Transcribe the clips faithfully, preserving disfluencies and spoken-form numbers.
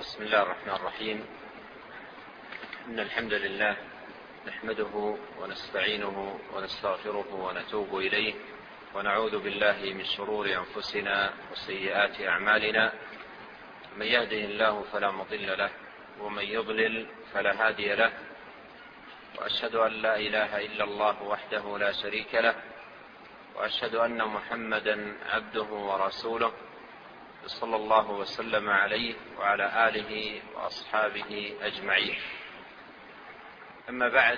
بسم الله الرحمن الرحيم. إن الحمد لله نحمده ونستعينه ونستغفره ونتوب إليه، ونعوذ بالله من شرور أنفسنا وسيئات أعمالنا. من يهده الله فلا مضل له، ومن يضلل فلا هادي له، وأشهد أن لا إله إلا الله وحده لا شريك له، وأشهد أن محمدا عبده ورسوله صلى الله وسلم عليه وعلى آله وأصحابه أجمعين. أما بعد،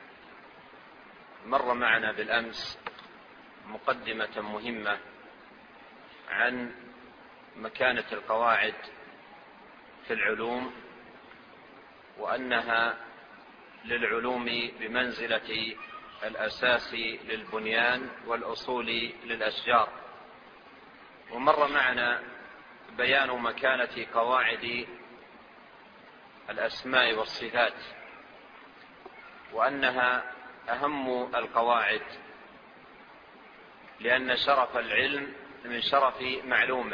مر معنا بالأمس مقدمة مهمة عن مكانة القواعد في العلوم، وأنها للعلوم بمنزلة الأساس للبنيان والأصول للأشجار. ومر معنا بيان مكانة قواعد الأسماء والصفات، وأنها أهم القواعد، لأن شرف العلم من شرف معلومه،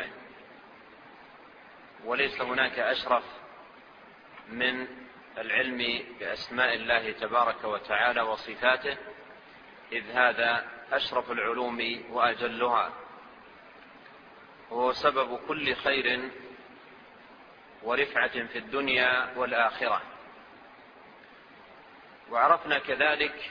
وليس هناك أشرف من العلم بأسماء الله تبارك وتعالى وصفاته، إذ هذا أشرف العلوم وأجلها، وهو سبب كل خير ورفعة في الدنيا والآخرة. وعرفنا كذلك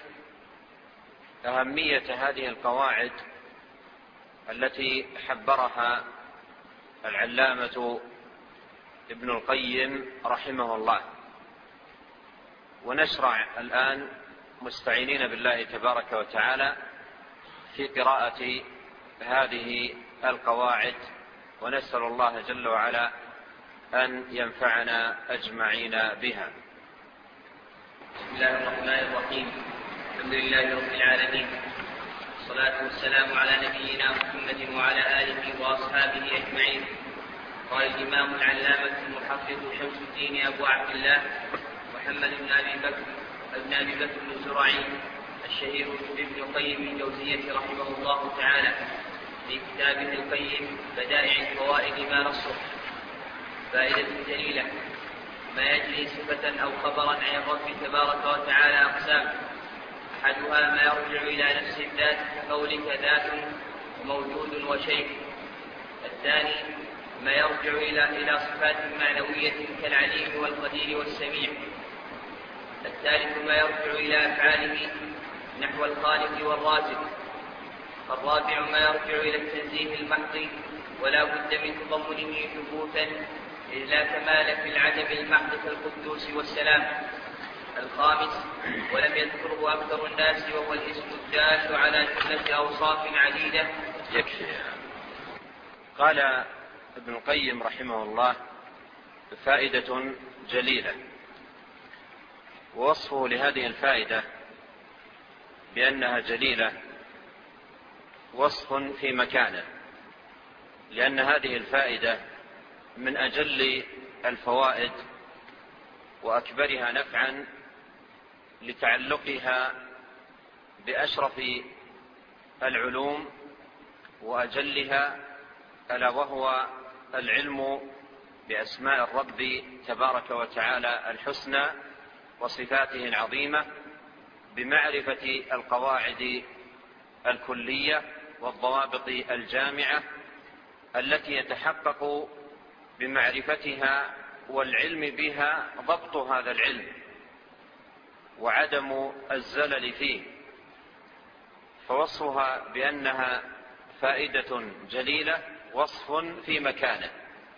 أهمية هذه القواعد التي حبرها العلامة ابن القيم رحمه الله. ونشرع الآن مستعينين بالله تبارك وتعالى في قراءة هذه القواعد، ونسأل الله جل وعلا أن ينفعنا أجمعين بها. بسم الله الرحمن الرحيم. الحمد لله رب العالمين، والصلاة والسلام على نبينا محمد وعلى آله وأصحابه أجمعين. قال الإمام العلامة المحقق شمس الدين أبو عبد الله محمد بن أبي بكر بن أبي بكر بن زرعي الشهير بابن القيم الجوزية رحمه الله تعالى في كتابه القيم بدائع الفوائد ما نصه. فائدة جليلة: ما يجري صفة أو خبرا عن الرب تبارك وتعالى أقسام. أحدها ما يرجع إلى نفس الذات كقولك ذات موجود وشيء. الثاني ما يرجع إلى إلى صفات معنوية كالعليم والقدير والسميع. الثالث ما يرجع إلى أفعاله نحو الخالق والرازق. الرابع ما يرجع إلى التنزيه المحض ولا بد من تضمنه ثبوتا، إذ لا كمال في العدم المحض كالقدوس والسلام. الخامس ولم يذكره أكثر الناس، وهو الاسم الدال على جملة أوصاف عديدة. يكفي. قال ابن القيم رحمه الله: فائدة جليلة. ووصفه لهذه الفائدة بأنها جليلة وصف في مكانه، لأن هذه الفائدة من أجل الفوائد وأكبرها نفعا لتعلقها بأشرف العلوم وأجلها، ألا وهو العلم بأسماء الرب تبارك وتعالى الحسنى وصفاته العظيمة، بمعرفة القواعد الكلية والضوابط الجامعة التي يتحقق بمعرفتها والعلم بها ضبط هذا العلم وعدم الزلل فيه. فوصفها بأنها فائدة جليلة وصف في مكانه.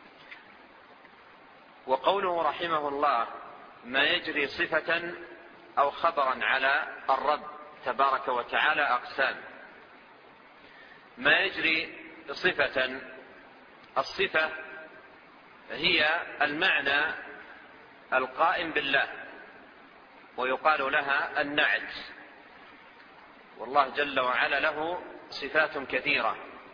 وقوله رحمه الله: ما يجري صفة أو خبرا على الرب تبارك وتعالى أقسام. ما يجري صفة، الصفة هي المعنى القائم بالله، ويقال لها النعت. والله جل وعلا له صفات كثيرة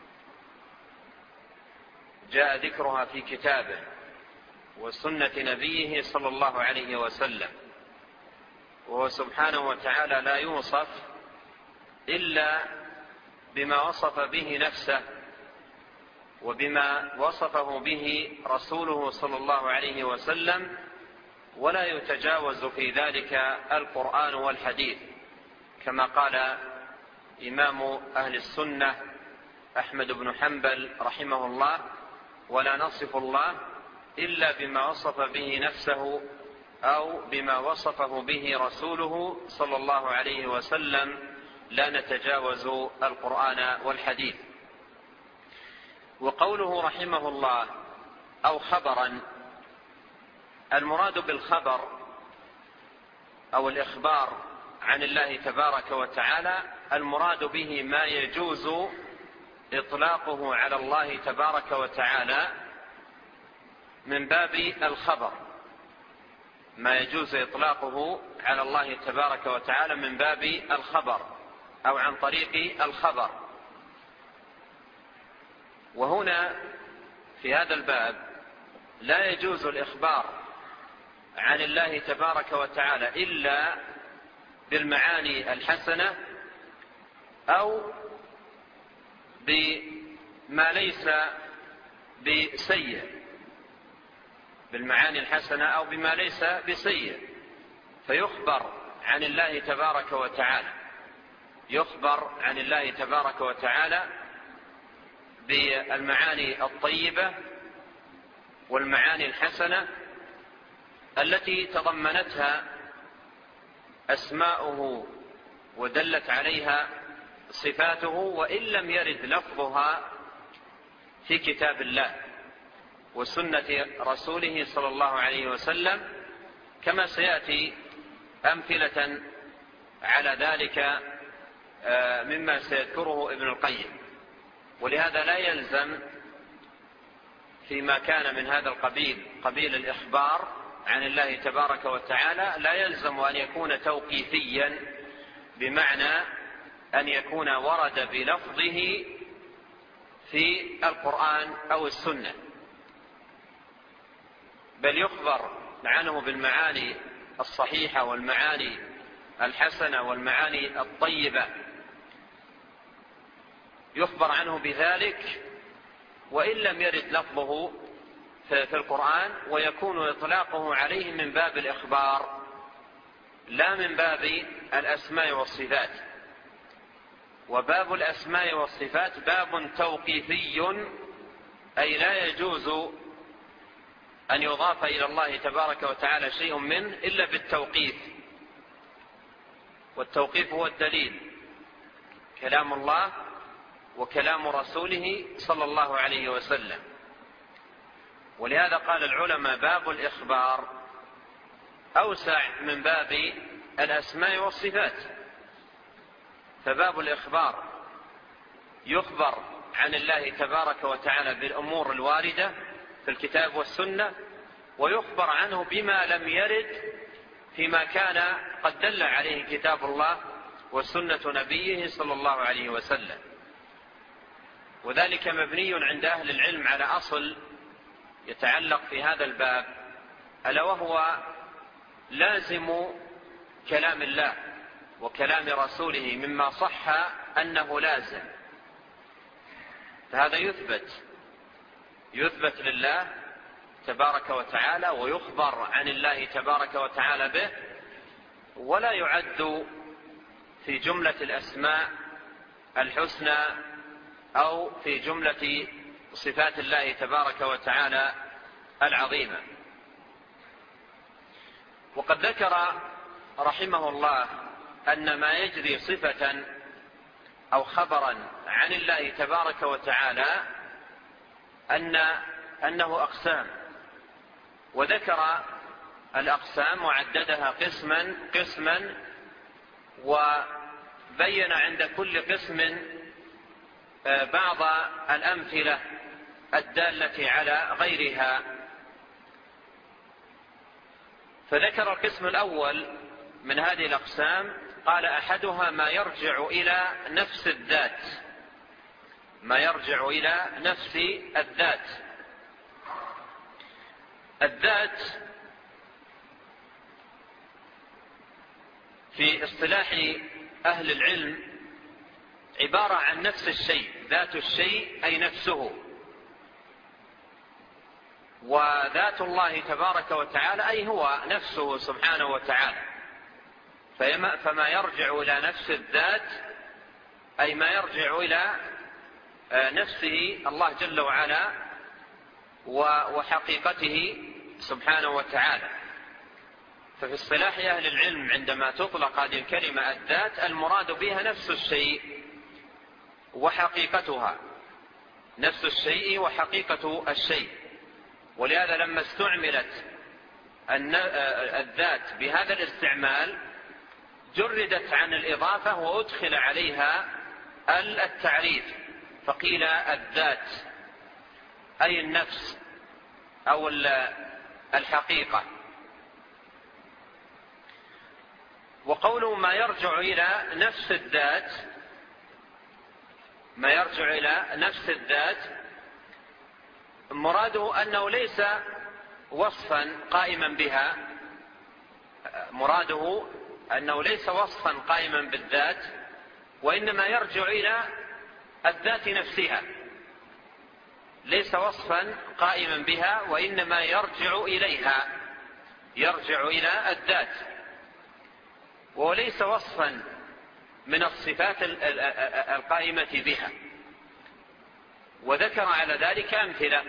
جاء ذكرها في كتابه وسنة نبيه صلى الله عليه وسلم. وهو سبحانه وتعالى لا يوصف إلا بما وصف به نفسه وبما وصفه به رسوله صلى الله عليه وسلم، ولا يتجاوز في ذلك القرآن والحديث، كما قال إمام أهل السنة أحمد بن حنبل رحمه الله: ولا نصف الله إلا بما وصف به نفسه أو بما وصفه به رسوله صلى الله عليه وسلم، لا نتجاوز القرآن والحديث. وقوله رحمه الله أو خبرا، المراد بالخبر أو الإخبار عن الله تبارك وتعالى المراد به ما يجوز إطلاقه على الله تبارك وتعالى من باب الخبر، ما يجوز إطلاقه على الله تبارك وتعالى من باب الخبر أو عن طريق الخبر. وهنا في هذا الباب لا يجوز الإخبار عن الله تبارك وتعالى إلا بالمعاني الحسنة أو بما ليس بسيء، بالمعاني الحسنة أو بما ليس بسيء، فيخبر عن الله تبارك وتعالى يخبر عن الله تبارك وتعالى بالمعاني الطيبة والمعاني الحسنة التي تضمنتها أسماؤه ودلت عليها صفاته، وإن لم يرد لفظها في كتاب الله وسنة رسوله صلى الله عليه وسلم، كما سيأتي أمثلة على ذلك مما سيذكره ابن القيم. ولهذا لا يلزم فيما كان من هذا القبيل قبيل الإخبار عن الله تبارك وتعالى لا يلزم أن يكون توقيفيا، بمعنى أن يكون ورد بلفظه في القرآن أو السنة، بل يخبر عنه بالمعاني الصحيحة والمعاني الحسنة والمعاني الطيبة، يخبر عنه بذلك وإن لم يرد لفظه في القرآن، ويكون إطلاقه عليه من باب الإخبار لا من باب الأسماء والصفات. وباب الأسماء والصفات باب توقيفي، أي لا يجوز أن يضاف إلى الله تبارك وتعالى شيء منه إلا بالتوقيف، والتوقيف هو الدليل، كلام الله وكلام رسوله صلى الله عليه وسلم. ولهذا قال العلماء باب الإخبار أوسع من باب الأسماء والصفات، فباب الإخبار يخبر عن الله تبارك وتعالى بالأمور الواردة في الكتاب والسنة، ويخبر عنه بما لم يرد فيما كان قد دل عليه كتاب الله وسنة نبيه صلى الله عليه وسلم. وذلك مبني عند أهل العلم على أصل يتعلق في هذا الباب، ألا وهو لازم كلام الله وكلام رسوله مما صح أنه لازم، فهذا يثبت يثبت لله تبارك وتعالى ويخبر عن الله تبارك وتعالى به، ولا يعد في جملة الأسماء الحسنى أو في جملة صفات الله تبارك وتعالى العظيمة. وقد ذكر رحمه الله أن ما يجري صفة أو خبرا عن الله تبارك وتعالى أن أنه أقسام، وذكر الأقسام وعددها قسما قسما، وبين عند كل قسم بعض الأمثلة الدالة على غيرها. فذكر القسم الأول من هذه الأقسام، قال أحدها ما يرجع إلى نفس الذات ما يرجع إلى نفس الذات الذات في اصطلاح أهل العلم عبارة عن نفس الشيء، ذات الشيء أي نفسه، وذات الله تبارك وتعالى أي هو نفسه سبحانه وتعالى، فما يرجع إلى نفس الذات أي ما يرجع إلى نفسه الله جل وعلا وحقيقته سبحانه وتعالى. ففي اصطلاح أهل العلم عندما تطلق هذه الكلمة الذات المراد بها نفس الشيء وحقيقتها، نفس الشيء وحقيقة الشيء. ولهذا لما استعملت الذات بهذا الاستعمال جردت عن الإضافة وأدخل عليها التعريف، فقيل الذات أي النفس أو الحقيقة. وقوله ما يرجع إلى نفس الذات، ما يرجع إلى نفس الذات مراده أنه ليس وصفا قائما بها، مراده أنه ليس وصفا قائما بالذات، وإنما يرجع إلى الذات نفسها، ليس وصفا قائما بها وإنما يرجع إليها، يرجع إلى الذات، وليس وصفا من الصفات القائمة بها. وذكر على ذلك أمثلة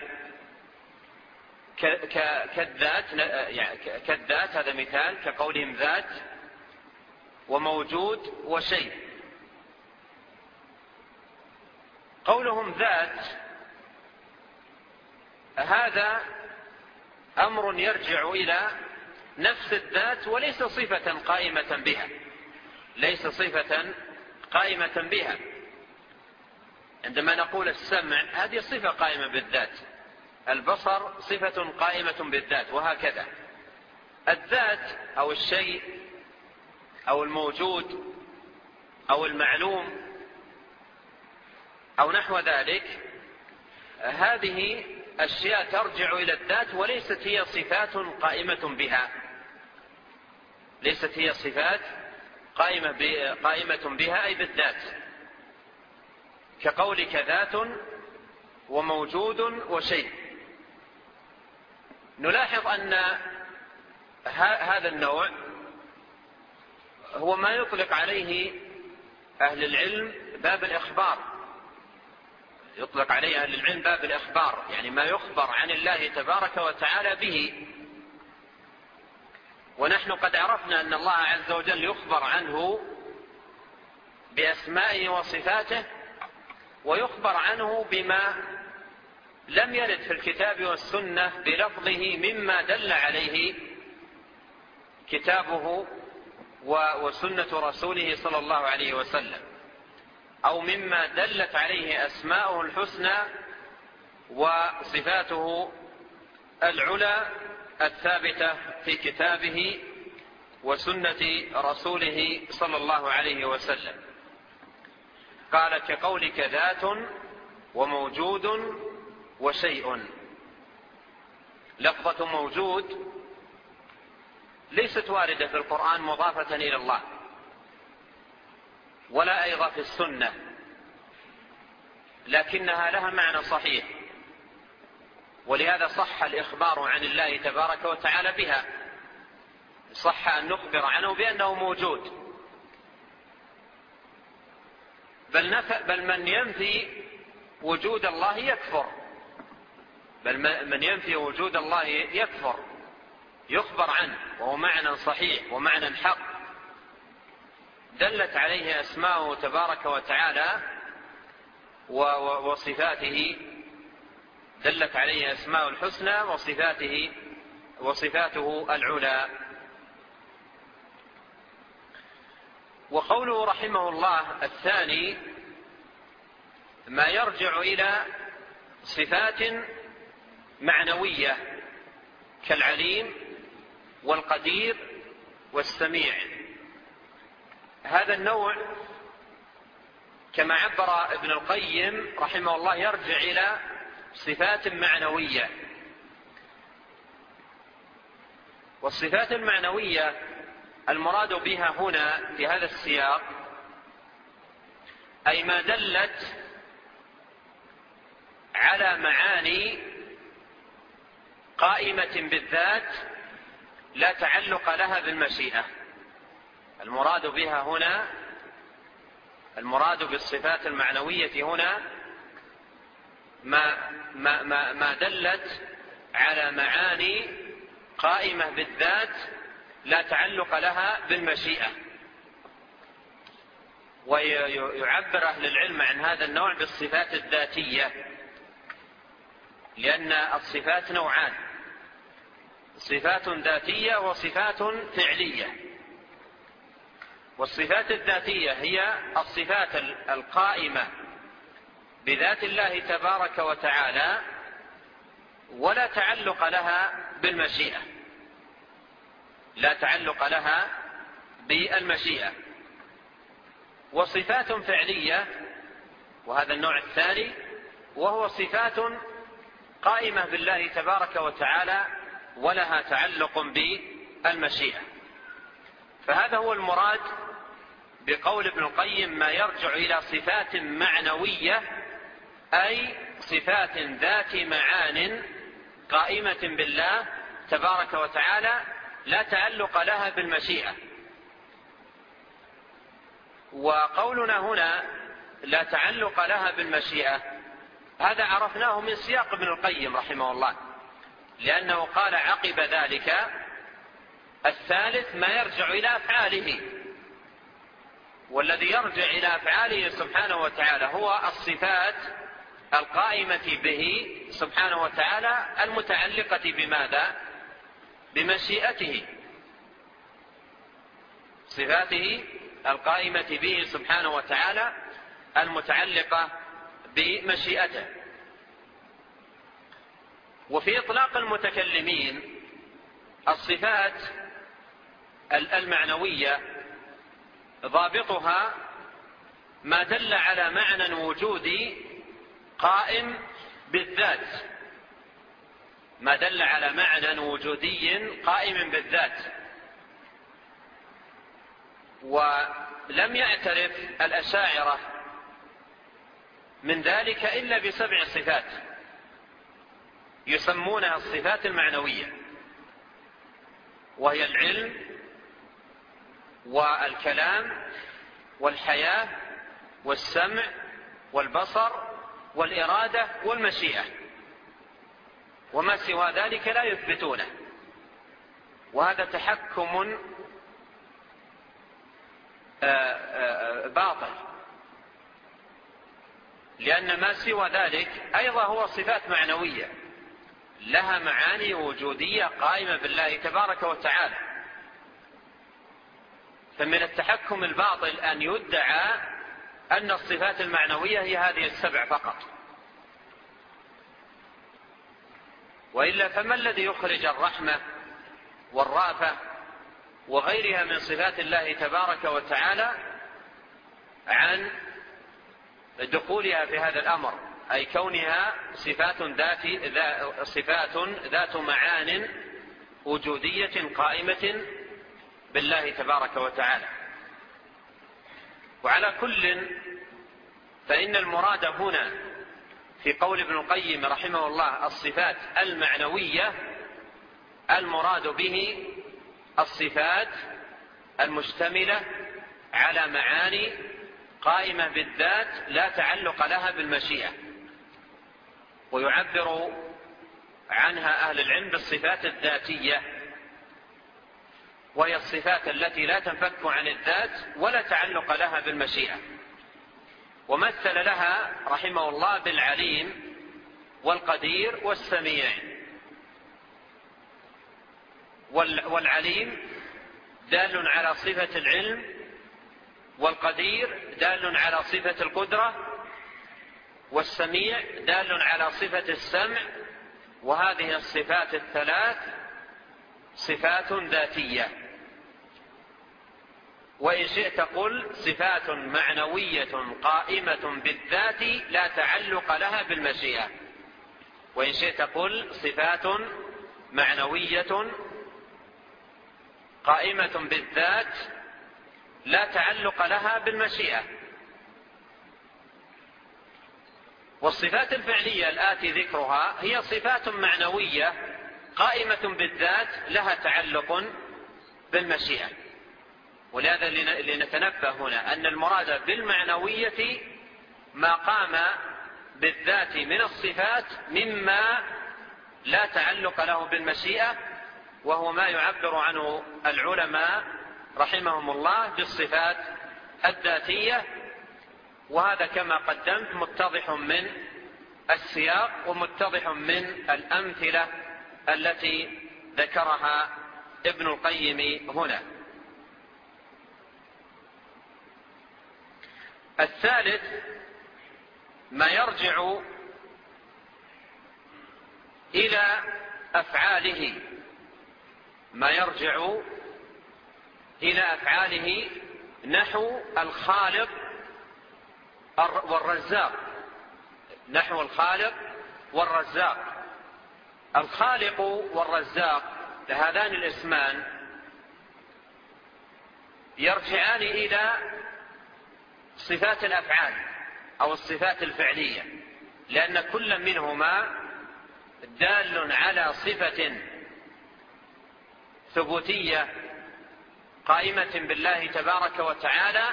كالذات، يعني كالذات هذا مثال، كقولهم ذات وموجود وشيء. قولهم ذات هذا أمر يرجع إلى نفس الذات وليس صفة قائمة بها، ليس صفة قائمة بها. عندما نقول السمع هذه صفة قائمة بالذات، البصر صفة قائمة بالذات، وهكذا. الذات أو الشيء أو الموجود أو المعلوم أو نحو ذلك، هذه أشياء ترجع إلى الذات وليست هي صفات قائمة بها، ليست هي صفات قائمة قائمة بها أي بالذات، كقولك ذات وموجود وشيء. نلاحظ أن هذا النوع هو ما يطلق عليه أهل العلم باب الإخبار، يطلق عليه أهل العلم باب الإخبار، يعني ما يخبر عن الله تبارك وتعالى به. ونحن قد عرفنا أن الله عز وجل يخبر عنه بأسمائه وصفاته، ويخبر عنه بما لم يرد في الكتاب والسنة بلفظه مما دل عليه كتابه وسنة رسوله صلى الله عليه وسلم، أو مما دلت عليه أسماؤه الحسنى وصفاته العلى الثابتة في كتابه وسنة رسوله صلى الله عليه وسلم. قال كقولك ذات وموجود وشيء. لفظة موجود ليست واردة في القرآن مضافة إلى الله، ولا أيضا في السنة، لكنها لها معنى صحيح، ولهذا صح الإخبار عن الله تبارك وتعالى بها، صح أن نخبر عنه بأنه موجود. بل, نف... بل من ينفي وجود الله يكفر، بل من ينفي وجود الله يكفر، يخبر عنه وهو معنى صحيح ومعنى حق دلت عليه أسماءه تبارك وتعالى وصفاته، دلت عليه أسماء الحسنى وصفاته وصفاته العلى. وقوله رحمه الله الثاني ما يرجع إلى صفات معنوية كالعليم والقدير والسميع. هذا النوع كما عبر ابن القيم رحمه الله يرجع إلى صفات معنوية. والصفات المعنوية المراد بها هنا في هذا السياق أي ما دلت على معاني قائمة بالذات لا تعلق لها بالمشيئة. المراد بها هنا، المراد بالصفات المعنوية هنا ما, ما, ما, ما دلت على معاني قائمة بالذات لا تعلق لها بالمشيئة. ويعبر أهل العلم عن هذا النوع بالصفات الذاتية، لأن الصفات نوعان: صفات ذاتية وصفات فعلية. والصفات الذاتية هي الصفات القائمة بذات الله تبارك وتعالى ولا تعلق لها بالمشيئة، لا تعلق لها بالمشيئة. وصفات فعلية، وهذا النوع الثاني، وهو صفات قائمة بالله تبارك وتعالى ولها تعلق بالمشيئة. فهذا هو المراد بقول ابن القيم: ما يرجع إلى صفات معنوية، أي صفات ذات معان قائمة بالله تبارك وتعالى لا تعلق لها بالمشيئة. وقولنا هنا لا تعلق لها بالمشيئة هذا عرفناه من سياق ابن القيم رحمه الله، لأنه قال عقب ذلك: الثالث ما يرجع إلى أفعاله. والذي يرجع إلى أفعاله سبحانه وتعالى هو الصفات القائمة به سبحانه وتعالى المتعلقة بماذا؟ بمشيئته، صفاته القائمة به سبحانه وتعالى المتعلقة بمشيئته. وفي إطلاق المتكلمين الصفات المعنوية ضابطها ما دل على معنى وجودي قائم بالذات، ما دل على معنى وجودي قائم بالذات. ولم يعترف الأشاعرة من ذلك إلا بسبع صفات يسمونها الصفات المعنوية، وهي العلم والكلام والحياة والسمع والبصر والإرادة والمشيئة، وما سوى ذلك لا يثبتونه. وهذا تحكم باطل، لأن ما سوى ذلك أيضا هو صفات معنوية لها معاني وجودية قائمة بالله تبارك وتعالى. فمن التحكم الباطل أن يدعى أن الصفات المعنوية هي هذه السبع فقط، وإلا فما الذي يخرج الرحمة والرأفة وغيرها من صفات الله تبارك وتعالى عن دخولها في هذا الأمر، أي كونها صفات ذات صفات ذات معان وجودية قائمة بالله تبارك وتعالى. وعلى كل فإن المراد هنا في قول ابن القيم رحمه الله الصفات المعنوية، المراد به الصفات المشتملة على معاني قائمة بالذات لا تعلق لها بالمشيئة. ويعبر عنها أهل العلم بالصفات الذاتية، وهي الصفات التي لا تنفك عن الذات ولا تعلق لها بالمشيئة. ومثل لها رحمه الله بالعليم والقدير والسميع. والعليم دال على صفة العلم، والقدير دال على صفة القدرة، والسميع دال على صفة السمع. وهذه الصفات الثلاث صفات ذاتية. وإن شئت قل صفات معنوية قائمة بالذات لا تعلق لها بالمشيئة. وإن شئت قل صفات معنوية قائمة بالذات لا تعلق لها بالمشيئة. والصفات الفعلية الآتي ذكرها هي صفات معنوية قائمة بالذات لها تعلق بالمشيئة. ولهذا لنتنبه هنا أن المراد بالمعنوية ما قام بالذات من الصفات مما لا تعلق له بالمشيئة، وهو ما يعبر عنه العلماء رحمهم الله بالصفات الذاتية. وهذا كما قدمت متضح من السياق ومتضح من الأمثلة التي ذكرها ابن القيم هنا. الثالث ما يرجع إلى أفعاله، ما يرجع إلى أفعاله نحو الخالق والرزاق، نحو الخالق والرزاق. الخالق والرزاق هذان الاسمان يرجعان إلى صفات الأفعال أو الصفات الفعلية، لأن كل منهما دال على صفة ثبوتية قائمة بالله تبارك وتعالى،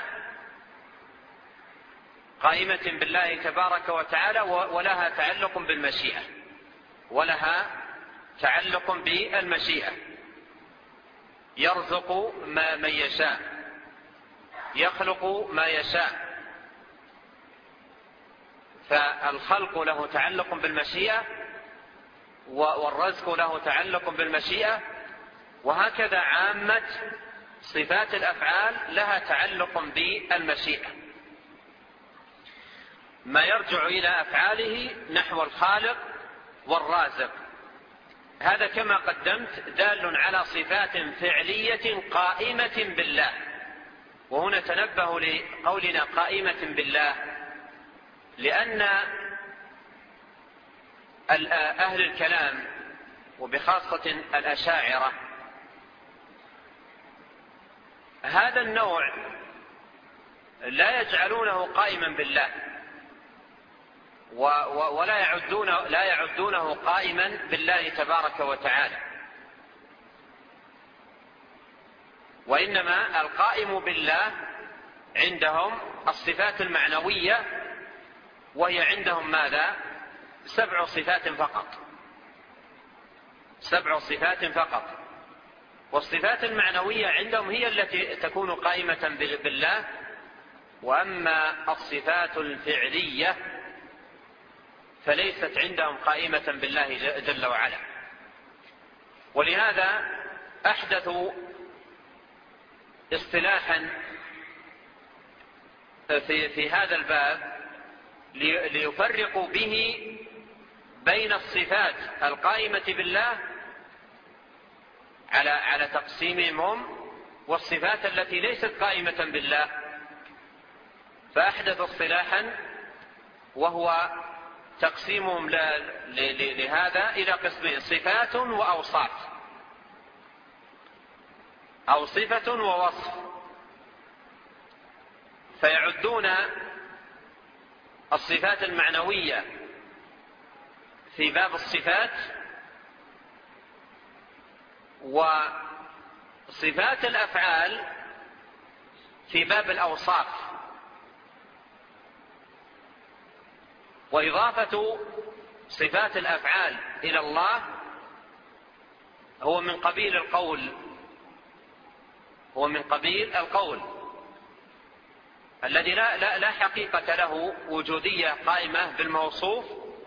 قائمة بالله تبارك وتعالى ولها تعلق بالمشيئة، ولها تعلق بالمشيئة. يرزق ما من يشاء، يخلق ما يشاء، فالخلق له تعلق بالمشيئة والرزق له تعلق بالمشيئة، وهكذا عامة صفات الأفعال لها تعلق بالمشيئة. ما يرجع إلى أفعاله نحو الخالق والرازق، هذا كما قدمت دال على صفات فعلية قائمة بالله. وهنا تنبه لقولنا قائمة بالله، لأن أهل الكلام وبخاصة الأشاعرة هذا النوع لا يجعلونه قائما بالله، ولا يعدون لا يعدونه قائما بالله تبارك وتعالى، وإنما القائم بالله عندهم الصفات المعنوية، وهي عندهم ماذا؟ سبع صفات فقط، سبع صفات فقط. والصفات المعنوية عندهم هي التي تكون قائمة بالله، وأما الصفات الفعلية فليست عندهم قائمة بالله جل وعلا. ولهذا أحدثوا اصطلاحا في, في هذا الباب ليفرقوا به بين الصفات القائمة بالله على على تقسيمهم هم والصفات التي ليست قائمة بالله. فأحدث اصطلاحا وهو تقسيمهم لهذا إلى قسمين: صفات وأوصاف، أو صفة ووصف. فيعدون الصفات المعنوية في باب الصفات، وصفات الأفعال في باب الأوصاف. وإضافة صفات الأفعال إلى الله هو من قبيل القول، هو من قبيل القول الذي لا, لا, لا حقيقة له وجودية قائمة بالموصوف،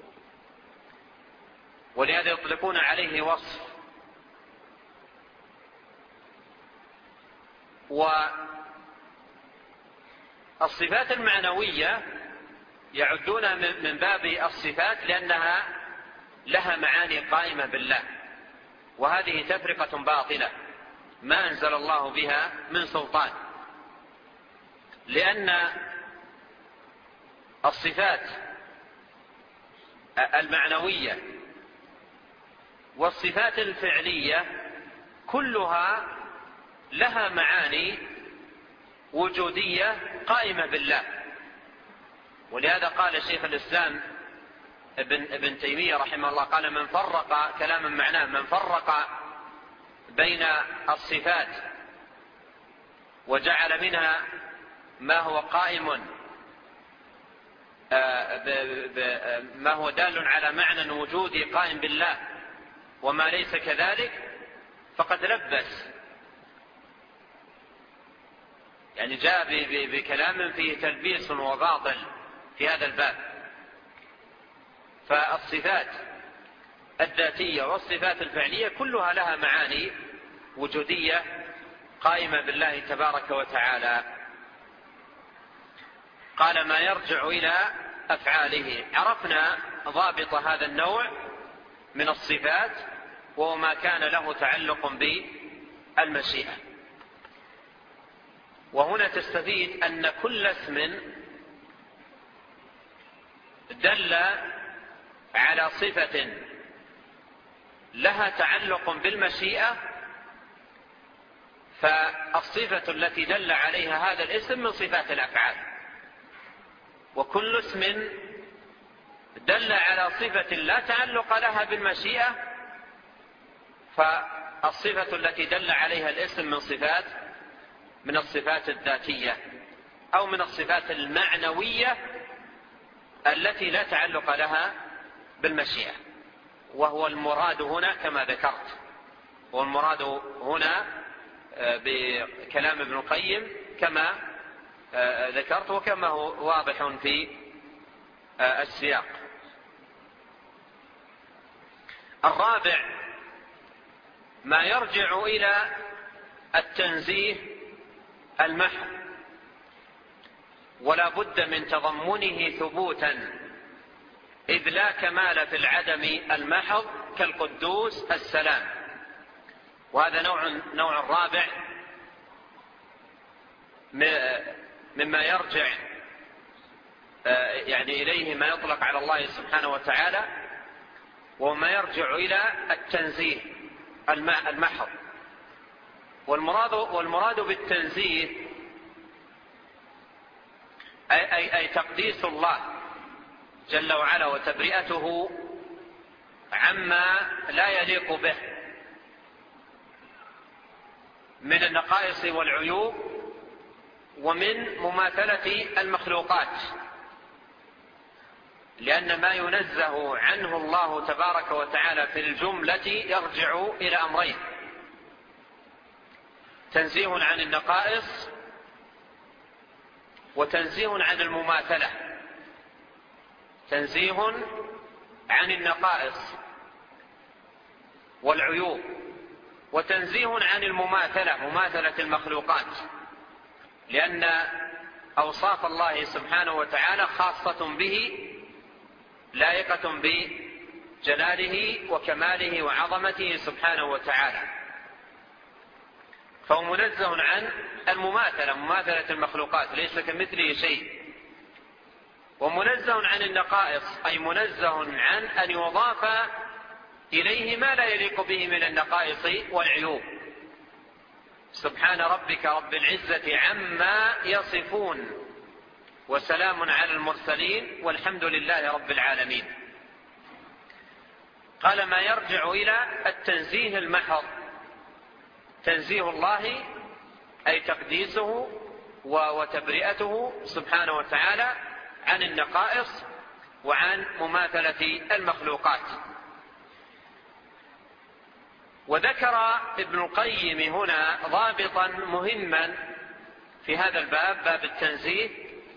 ولهذا يطلقون عليه وصف. والصفات المعنوية يعدونها من باب الصفات لأنها لها معاني قائمة بالله، وهذه تفرقة باطلة ما أنزل الله بها من سلطان، لأن الصفات المعنوية والصفات الفعلية كلها لها معاني وجودية قائمة بالله. ولهذا قال شيخ الإسلام ابن, ابن تيمية رحمه الله قال من فرق كلاما معناه من فرق بين الصفات وجعل منها ما هو قائم ما هو دال على معنى وجودي قائم بالله وما ليس كذلك فقد لبس، يعني جاء بكلام فيه تلبيس وباطل في هذا الباب. فالصفات الذاتية والصفات الفعلية كلها لها معاني وجودية قائمة بالله تبارك وتعالى. قال ما يرجع إلى أفعاله. عرفنا ضابط هذا النوع من الصفات وهو ما كان له تعلق بالمشيئة. وهنا تستفيد أن كل اسم دل على صفة لها تعلق بالمشيئة فالصفة التي دل عليها هذا الاسم من صفات الأفعال، وكل اسم دل على صفة لا تعلق لها بالمشيئة فالصفة التي دل عليها الاسم من صفات من الصفات الذاتية أو من الصفات المعنوية التي لا تعلق لها بالمشيئة. وهو المراد هنا كما ذكرت، والمراد هنا بكلام ابن القيم كما ذكرت وكما هو واضح في السياق. الرابع ما يرجع إلى التنزيه المحض، ولا بد من تضمنه ثبوتا، إذ لا كمال في العدم المحض كالقدوس السلام. وهذا نوع نوع الرابع مما يرجع يعني إليه ما يطلق على الله سبحانه وتعالى، وما يرجع إلى التنزيه المحض. والمراد والمراد بالتنزيه أي, أي, أي تقديس الله جل وعلا وتبرئته عما لا يليق به من النقائص والعيوب ومن مماثلة المخلوقات، لأن ما ينزه عنه الله تبارك وتعالى في الجملة يرجع إلى أمرين: تنزيه عن النقائص وتنزيه عن المماثلة. تنزيه عن النقائص والعيوب، وتنزيه عن المماثلة مماثلة المخلوقات، لأن أوصاف الله سبحانه وتعالى خاصة به لائقة بجلاله وكماله وعظمته سبحانه وتعالى، فهو منزه عن المماثلة مماثلة المخلوقات ليس كمثله شيء، ومنزه عن النقائص أي منزه عن أن يضاف إليه ما لا يليق به من النقائص والعيوب. سبحان ربك رب العزة عما يصفون وسلام على المرسلين والحمد لله رب العالمين. قال ما يرجع إلى التنزيه المحض، تنزيه الله أي تقديسه وتبرئته سبحانه وتعالى عن النقائص وعن مماثلة المخلوقات. وذكر ابن القيم هنا ضابطا مهما في هذا الباب، باب التنزيه.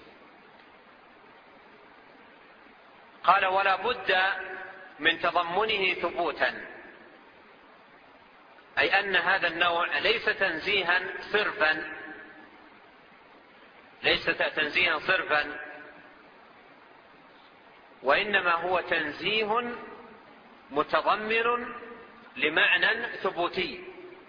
قال ولا بد من تضمنه ثبوتا، أي أن هذا النوع ليس تنزيها صرفا ليس تنزيها صرفا وإنما هو تنزيه متضمن لمعنى ثبوتي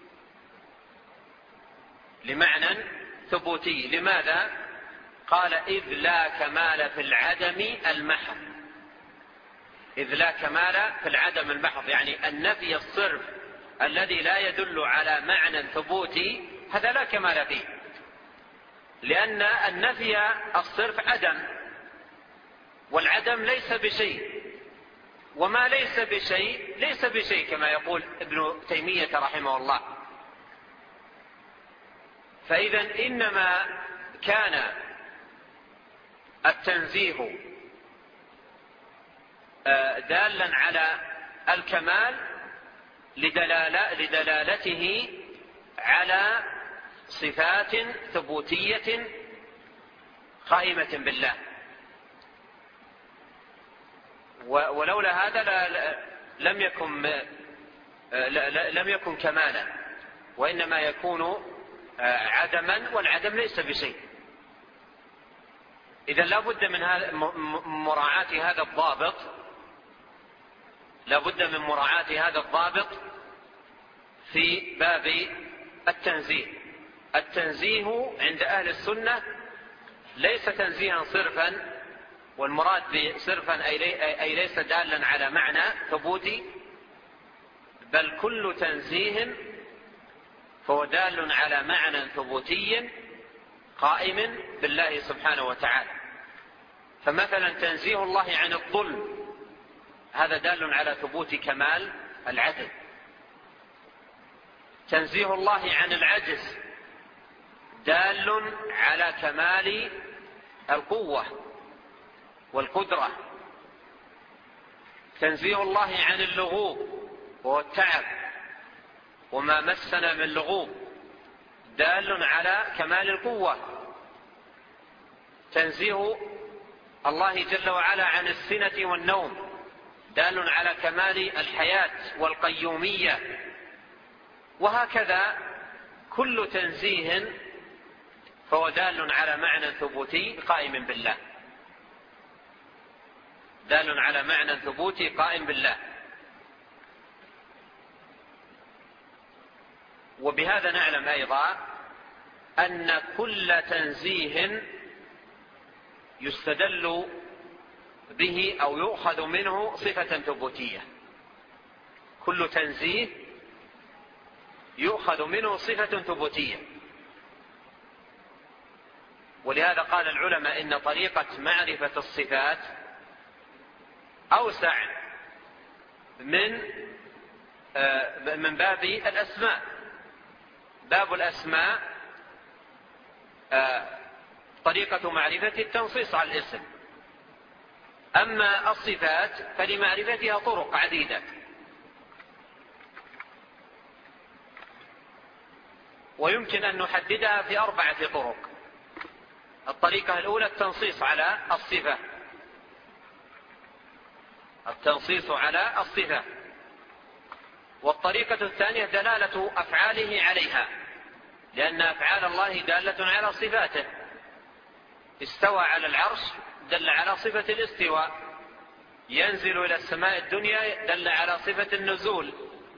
لمعنى ثبوتي لماذا؟ قال إذ لا كمال في العدم المحض. إذ لا كمال في العدم المحض يعني النفي الصرف الذي لا يدل على معنى ثبوتي هذا لا كمال فيه، لأن النفي الصرف عدم، والعدم ليس بشيء، وما ليس بشيء ليس بشيء كما يقول ابن تيمية رحمه الله. فإذا إنما كان التنزيه دالا على الكمال لدلالة لدلالته على صفات ثبوتية قائمة بالله، ولولا هذا لم يكن لم يكن كمالا، وإنما يكون عدما، والعدم ليس بشيء. إذن لا بد من مراعاة هذا الضابط لا بد من مراعاة هذا الضابط في باب التنزيه. التنزيه عند أهل السنة ليس تنزيها صرفا، والمراد بصرفا أي ليس دالا على معنى ثبوتي، بل كل تنزيه فهو دال على معنى ثبوتي قائم بالله سبحانه وتعالى. فمثلا تنزيه الله عن الظلم هذا دال على ثبوت كمال العدل. تنزيه الله عن العجز دال على كمال القوة والقدرة. تنزيه الله عن اللغوب وهو التعب وما مسنا من لغوب دال على كمال القوة. تنزيه الله جل وعلا عن السنة والنوم دال على كمال الحياة والقيومية. وهكذا كل تنزيه فهو دال على معنى ثبوتي قائم بالله، دال على معنى ثبوتي قائم بالله. وبهذا نعلم أيضا أن كل تنزيه يستدل به أو يؤخذ منه صفة ثبوتية. كل تنزيه يؤخذ منه صفة ثبوتية. ولهذا قال العلماء إن طريقة معرفة الصفات أوسع من من باب الأسماء. باب الأسماء طريقة معرفة التنصيص على الاسم، أما الصفات فلمعرفتها طرق عديدة. ويمكن أن نحددها في أربعة طرق. الطريقة الأولى التنصيص على الصفة، التنصيص على الصفة. والطريقة الثانية دلالة أفعاله عليها، لأن أفعال الله دالة على صفاته. استوى على العرش دل على صفة الاستواء، ينزل إلى السماء الدنيا دل على صفة النزول.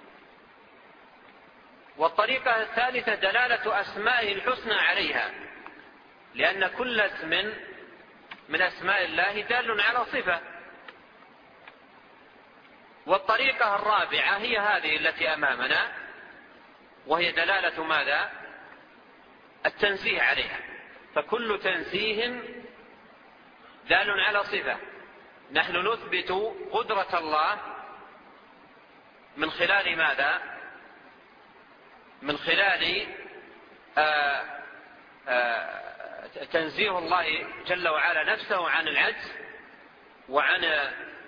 والطريقة الثالثة دلالة أسمائه الحسنى عليها، لأن كل اسم من أسماء الله دال على صفة. والطريقة الرابعة هي هذه التي أمامنا، وهي دلالة ماذا؟ التنزيه عليها. فكل تنزيه دال على صفة. نحن نثبت قدرة الله من خلال ماذا؟ من خلال آآ آآ تنزيه الله جل وعلا نفسه عن العجز وعن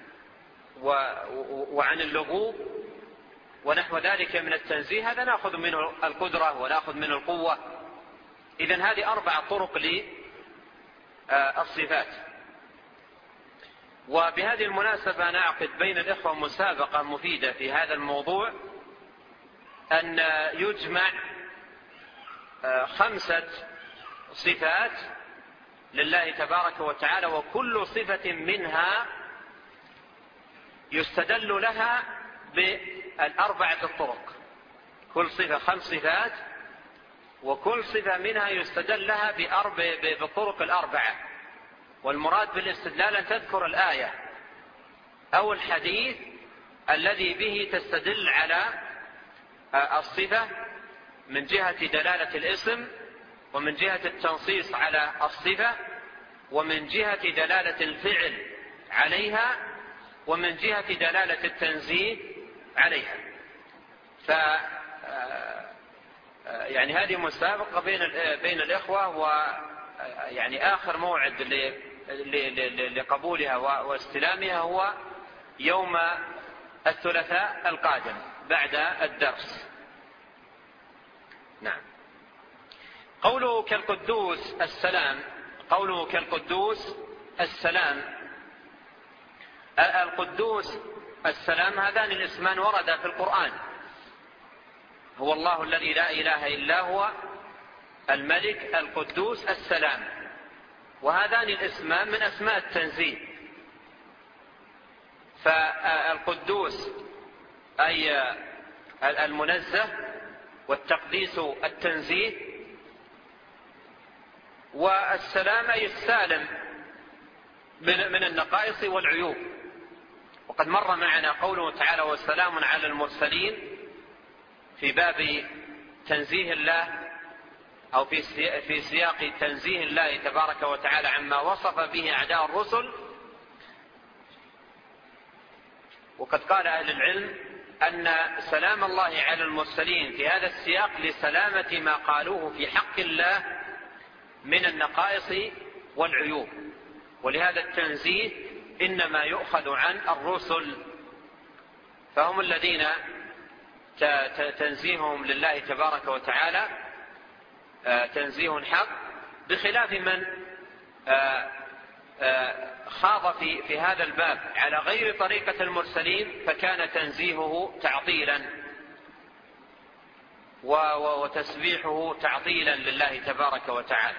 وعن اللغوب ونحو ذلك من التنزيه. هذا نأخذ منه القدرة ونأخذ منه القوة. إذن هذه أربع طرق للصفات. وبهذه المناسبة نعقد بين الإخوة مسابقة مفيدة في هذا الموضوع، أن يجمع خمسة صفات لله تبارك وتعالى، وكل صفة منها يستدل لها بالأربعة الطرق. كل صفة خمس صفات، وكل صفة منها يستدل لها بالطرق الأربعة. والمراد بالاستدلال أن تذكر الآية أو الحديث الذي به تستدل على الصفة من جهة دلالة الاسم، ومن جهة التنصيص على الصفة، ومن جهة دلالة الفعل عليها، ومن جهة دلالة التنزيه عليها. ف يعني هذه مسابقة بين بين الإخوة، ويعني آخر موعد لقبولها واستلامها هو يوم الثلاثاء القادم بعد الدرس. نعم. قوله كالقدوس السلام، قوله كالقدوس السلام، القدوس السلام هذان الاسمان وردا في القرآن، هو الله الذي لا إله إلا هو الملك القدوس السلام، وهذان الاسمان من أسماء التنزيه. فالقدوس أي المنزه، والتقديس التنزيه، والسلام أي السالم من النقائص والعيوب. وقد مر معنا قوله تعالى والسلام على المرسلين في باب تنزيه الله، أو في سياق تنزيه الله تبارك وتعالى عما وصف به أعداء الرسل. وقد قال أهل العلم أن سلام الله على المرسلين في هذا السياق لسلامة ما قالوه في حق الله من النقائص والعيوب، ولهذا التنزيه إنما يؤخذ عن الرسل، فهم الذين تنزيههم لله تبارك وتعالى تنزيه حق، بخلاف من خاض في في هذا الباب على غير طريقة المرسلين، فكان تنزيهه تعطيلا وتسبيحه تعطيلا لله تبارك وتعالى.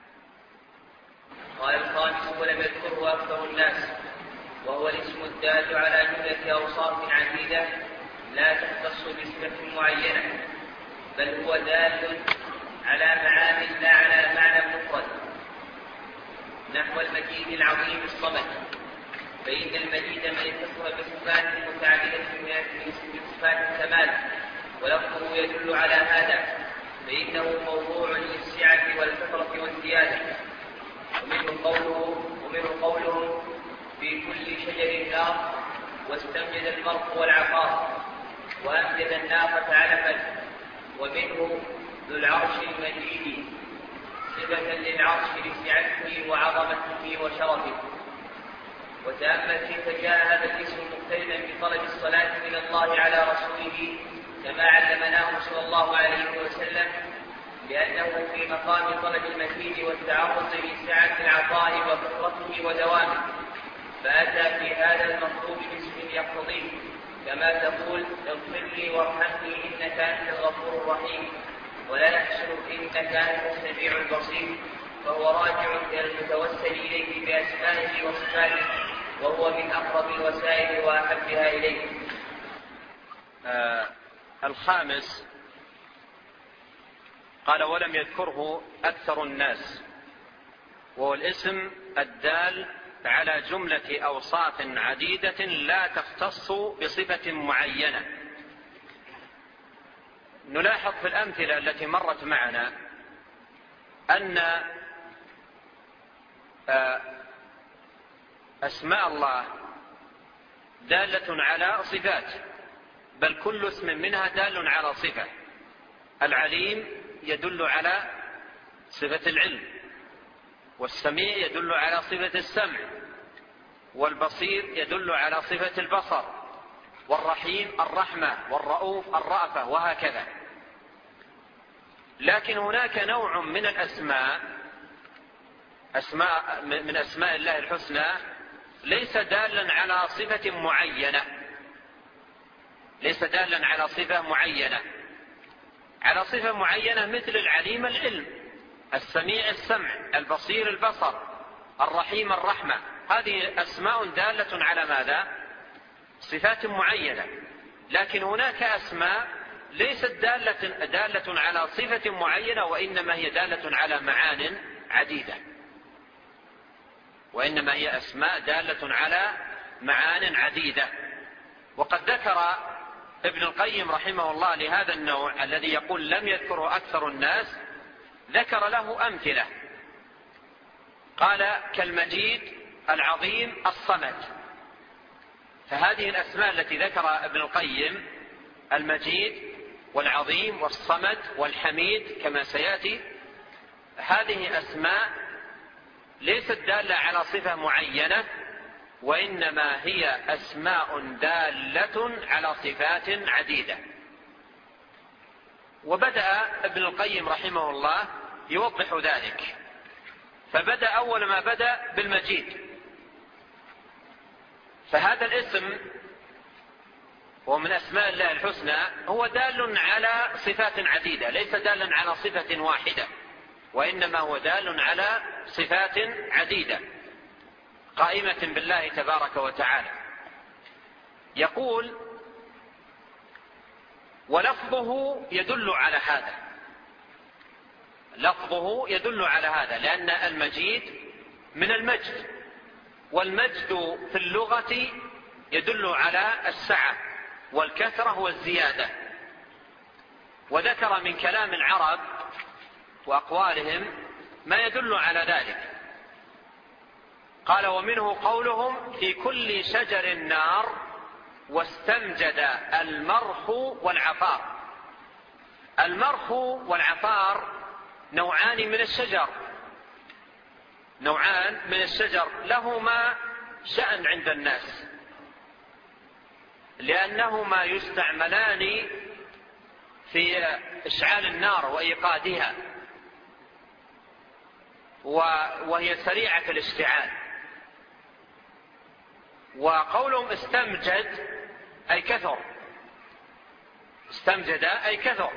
قال الخامس ولم يذكره أكثر الناس، وهو الاسم الدال على جملة أوصاف عديدة لا تختص بصفة معينة، بل هو دال على معاني لا على معنى مفرد، نحو المجيد العظيم الصمد، فإن المجيد من اتصف بصفات متعددة من صفات الكمال، ولفظه يدل على هذا، فإنه موضوع للسعة والكثرة والزيادة. ومنه قوله ومنه قوله في كل شجر نار، واستمجد المرء والعقار، وأمجد الناقة علفا. ومنه ذو العرش المجيد، صفة للعرش لسعته وعظمته وشرفه. وتأمل كيف جاء هذا الاسم مقترنا بطلب الصلاة من الله على رسوله كما علمناه صلى الله عليه وسلم، لأنه في مقام طلب المزيد والتعرض لسعة العطاء وكثرته ودوامه، فأتى في هذا المطلوب باسم يقتضيه، كما تقول اغفر لي وارحمني إنك أنت الغفور الرحيم، ولا يحسن إنك أنت السميع البصير، فهو راجع إلى المتوسل إليه بأسمائه وصفاته، وهو من أقرب الوسائل وأحبها إليه. آه الخامس قال ولم يذكره أكثر الناس، وهو الاسم الدال على جملة أوصاف عديدة لا تختص بصفة معينة. نلاحظ في الأمثلة التي مرت معنا أن أسماء الله دالة على صفات، بل كل اسم منها دال على صفة. العليم يدل على صفة العلم، والسميع يدل على صفة السمع، والبصير يدل على صفة البصر، والرحيم الرحمة، والرؤوف الرأفة، وهكذا. لكن هناك نوع من الأسماء أسماء من أسماء الله الحسنى ليس دالا على صفة معينة، ليس دالا على صفة معينة على صفة معينة مثل العليم العلم، السميع السمع، البصير البصر، الرحيم الرحمة. هذه أسماء دالة على ماذا؟ صفات معينة. لكن هناك أسماء ليست دالة, دالة على صفة معينة، وإنما هي دالة على معان عديدة، وإنما هي أسماء دالة على معان عديدة. وقد ذكر ابن القيم رحمه الله لهذا النوع الذي يقول لم يذكره أكثر الناس، ذكر له أمثلة. قال كالمجيد العظيم الصمد، فهذه الأسماء التي ذكر ابن القيم، المجيد والعظيم والصمد والحميد كما سيأتي، هذه أسماء ليست دالة على صفة معينة، وإنما هي أسماء دالة على صفات عديدة. وبدأ ابن القيم رحمه الله يوضح ذلك، فبدأ أول ما بدأ بالمجيد. فهذا الاسم هو من أسماء الله الحسنى، هو دال على صفات عديدة، ليس دالا على صفة واحدة، وإنما هو دال على صفات عديدة قائمة بالله تبارك وتعالى. يقول: ولفظه يدل على هذا، لفظه يدل على هذا، لأن المجيد من المجد، والمجد في اللغة يدل على السعة والكثرة والزيادة. وذكر من كلام العرب وأقوالهم ما يدل على ذلك. قال: ومنه قولهم: في كل شجر نار واستمجد المرخ والعفار. المرخ والعفار نوعان من الشجر، نوعان من الشجر لهما شأن عند الناس، لأنهما يستعملان في إشعال النار وإيقادها، وهي سريعة الاشتعال. وقولهم استمجد أي كثر، استمجد أي كثر،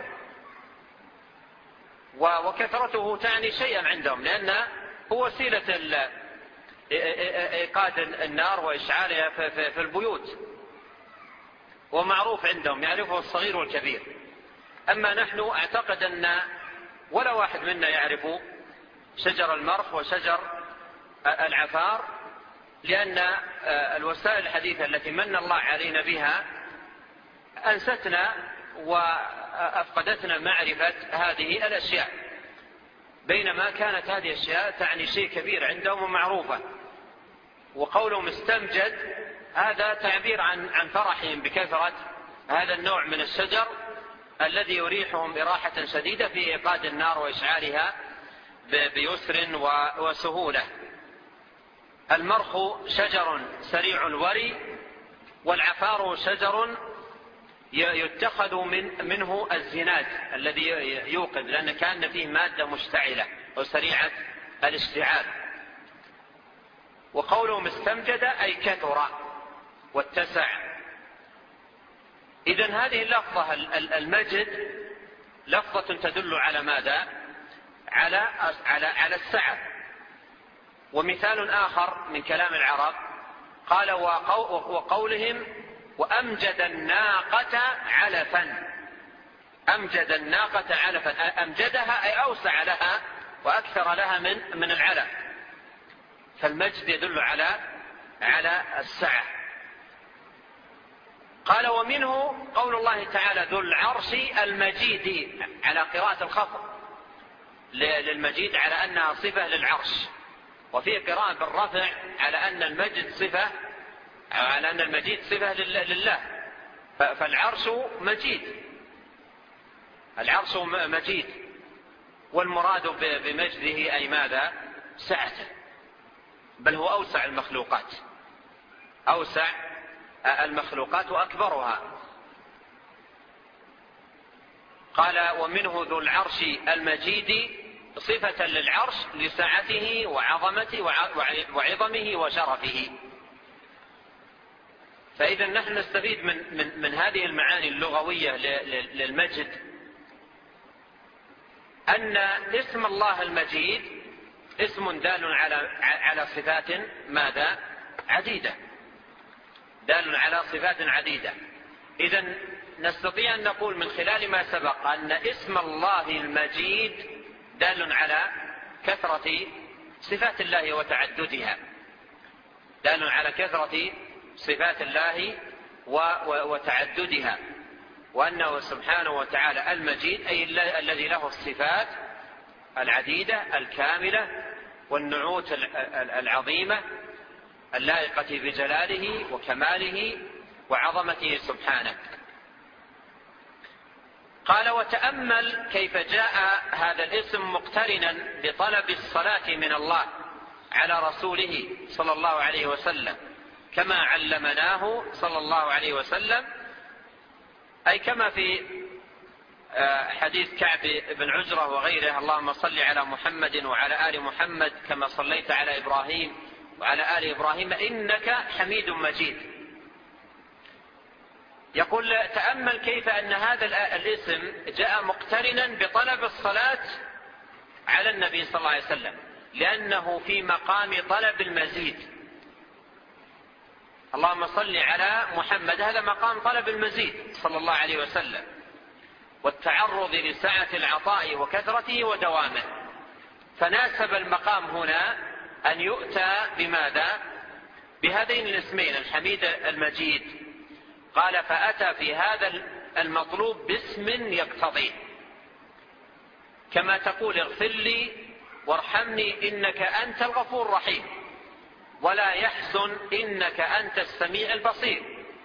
وكثرته تعني شيئا عندهم، لأن هو وسيلة إيقاد النار وإشعالها في البيوت، ومعروف عندهم يعرفه الصغير والكبير. أما نحن أعتقد أن ولا واحد منا يعرف شجر المرخ وشجر العفار، لأن الوسائل الحديثة التي من الله علينا بها أنستنا وأفقدتنا معرفة هذه الأشياء، بينما كانت هذه الأشياء تعني شيء كبير عندهم ومعروفة. وقولهم استمجد هذا تعبير عن عن فرحهم بكثرة هذا النوع من الشجر الذي يريحهم براحة شديدة في إيقاد النار وإشعالها بيسر وسهولة. المرخ شجر سريع الوري، والعفار شجر يتخذ من منه الزناد الذي يوقد، لأن كان فيه مادة مشتعلة وسريعة الاشتعال. وقولهم استمجد أي كثر واتسع. إذن هذه اللفظة المجد لفظة تدل على ماذا؟ على على على السعة. ومثال آخر من كلام العرب قال: وقولهم: وأمجد الناقة علفا. أمجد الناقة علفا، أمجدها أي أوسع لها وأكثر لها من من العلف. فالمجد يدل على على السعة. قال: ومنه قول الله تعالى: ذو العرش المجيد، على قراءة الخفض للمجيد على أنها صفة للعرش، وفي قراءة بالرفع على أن المجد صفة، على أن المجيد صفة لله. فالعرش مجيد، العرش مجيد، والمراد بمجده أي ماذا؟ سعته، بل هو أوسع المخلوقات، أوسع المخلوقات وأكبرها. قال: ومنه ذو العرش المجيد صفة للعرش لسعته وعظمته وعظمه وشرفه. فإذا نحن نستفيد من, من, من هذه المعاني اللغوية للمجد أن اسم الله المجيد اسم دال على على صفات ماذا؟ عديدة، دال على صفات عديدة. إذن نستطيع أن نقول من خلال ما سبق أن اسم الله المجيد دال على كثرة صفات الله وتعددها، دال على كثرة صفات الله وتعددها، وأنه سبحانه وتعالى المجيد أي الذي له الصفات العديدة الكاملة والنعوت العظيمة اللائقة بجلاله وكماله وعظمته سبحانه. قال: وتأمل كيف جاء هذا الاسم مقترنا بطلب الصلاة من الله على رسوله صلى الله عليه وسلم كما علمناه صلى الله عليه وسلم، أي كما في حديث كعب بن عجرة وغيره: اللهم صل على محمد وعلى آل محمد كما صليت على إبراهيم وعلى آل إبراهيم إنك حميد مجيد. يقول: تأمل كيف أن هذا الاسم جاء مقترنا بطلب الصلاة على النبي صلى الله عليه وسلم، لأنه في مقام طلب المزيد. اللهم صل على محمد، هذا مقام طلب المزيد صلى الله عليه وسلم، والتعرض لسعة العطاء وكثرته ودوامه، فناسب المقام هنا أن يؤتى بماذا؟ بهذين الاسمين الحميد المجيد. قال: فأتى في هذا المطلوب باسم يقتضيه، كما تقول: اغفر لي وارحمني إنك أنت الغفور الرحيم، ولا يحزن إنك أنت السميع البصير.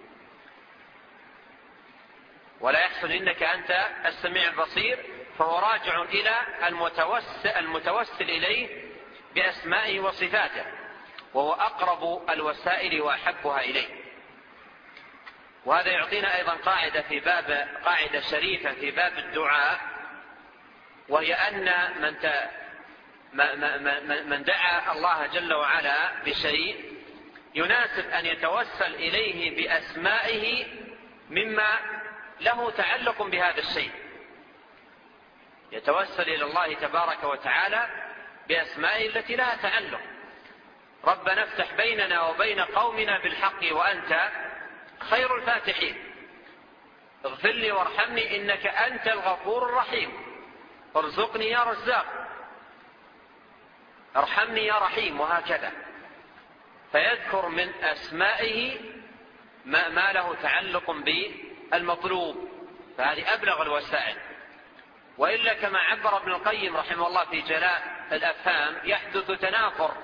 ولا يحزن إنك أنت السميع البصير، فهو راجع إلى المتوسل, المتوسل إليه بأسمائه وصفاته، وهو أقرب الوسائل وأحبها إليه. وهذا يعطينا أيضا قاعدة في باب قاعدة شريفة في باب الدعاء، وهي أن من من دعا الله جل وعلا بشيء يناسب أن يتوسل إليه بأسمائه مما له تعلق بهذا الشيء، يتوسل إلى الله تبارك وتعالى بأسمائه التي لها تعلق. ربنا افتح بيننا وبين قومنا بالحق وأنت خير الفاتحين، اغفر لي وارحمني إنك أنت الغفور الرحيم، ارزقني يا رزاق، ارحمني يا رحيم، وهكذا. فيذكر من أسمائه ما, ما له تعلق بالمطلوب، فهذه أبلغ الوسائل. وإلا كما عبر ابن القيم رحمه الله في جلاء الأفهام: يحدث تنافر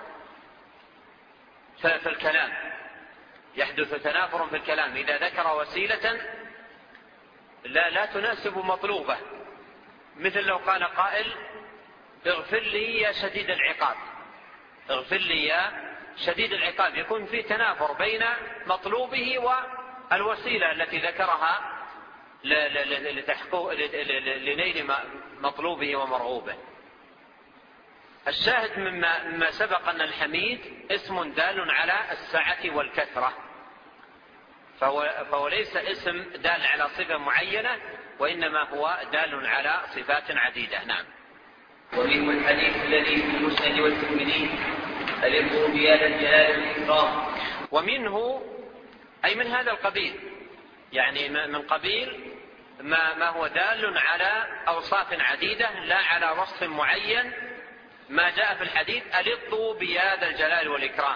في الكلام، يحدث تنافر في الكلام إذا ذكر وسيلة لا, لا تناسب مطلوبة، مثل لو قال قائل: اغفر لي يا شديد العقاب، اغفر لي يا شديد العقاب، يكون في تنافر بين مطلوبه والوسيلة التي ذكرها لنيل مطلوبه ومرغوبه. الشاهد مما, مما سبق أن الحميد اسم دال على السعة والكثرة، فهو, فهو ليس اسم دال على صفة معينة، وإنما هو دال على صفات عديدة. نعم. ومنه الحديث الذي في المسند والترمذي: ألقوا بيد الجلال والإكرام. ومنه أي من هذا القبيل، يعني من قبيل ما, ما هو دال على أوصاف عديدة لا على وصف معين، ما جاء في الحديث: ألقوا بيد الجلال والإكرام.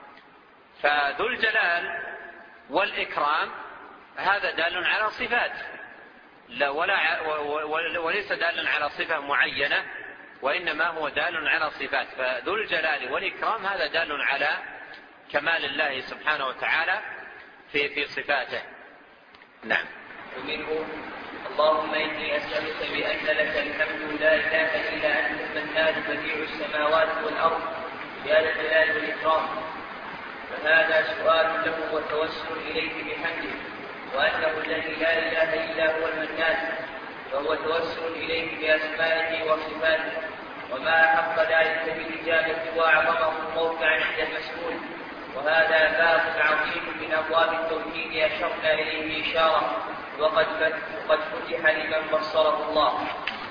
فذو الجلال والإكرام هذا دال على صفات، لا ولا وليس دال على صفة معينة، وإنما هو دال على صفات. فذو الجلال والإكرام هذا دال على كمال الله سبحانه وتعالى في في صفاته. نعم. ومنه: اللهم إني أسألك بأن لك الحمد لا إله إلا أنت المنان بديع السماوات والأرض يا ذا الجلال والإكرام. فهذا سؤال له وتوسل إليه بحمده، وأنه الذي لا إله إلا هو المنان، فهو توسل إليه بأسمائه وصفاته، وما أحق ذلك بالإجابة وأعظمه موقعا عند المسؤول. وهذا باب عظيم من أبواب التوحيد أشرنا إليه إشارة، وقد قد فتح لمن بصره الله.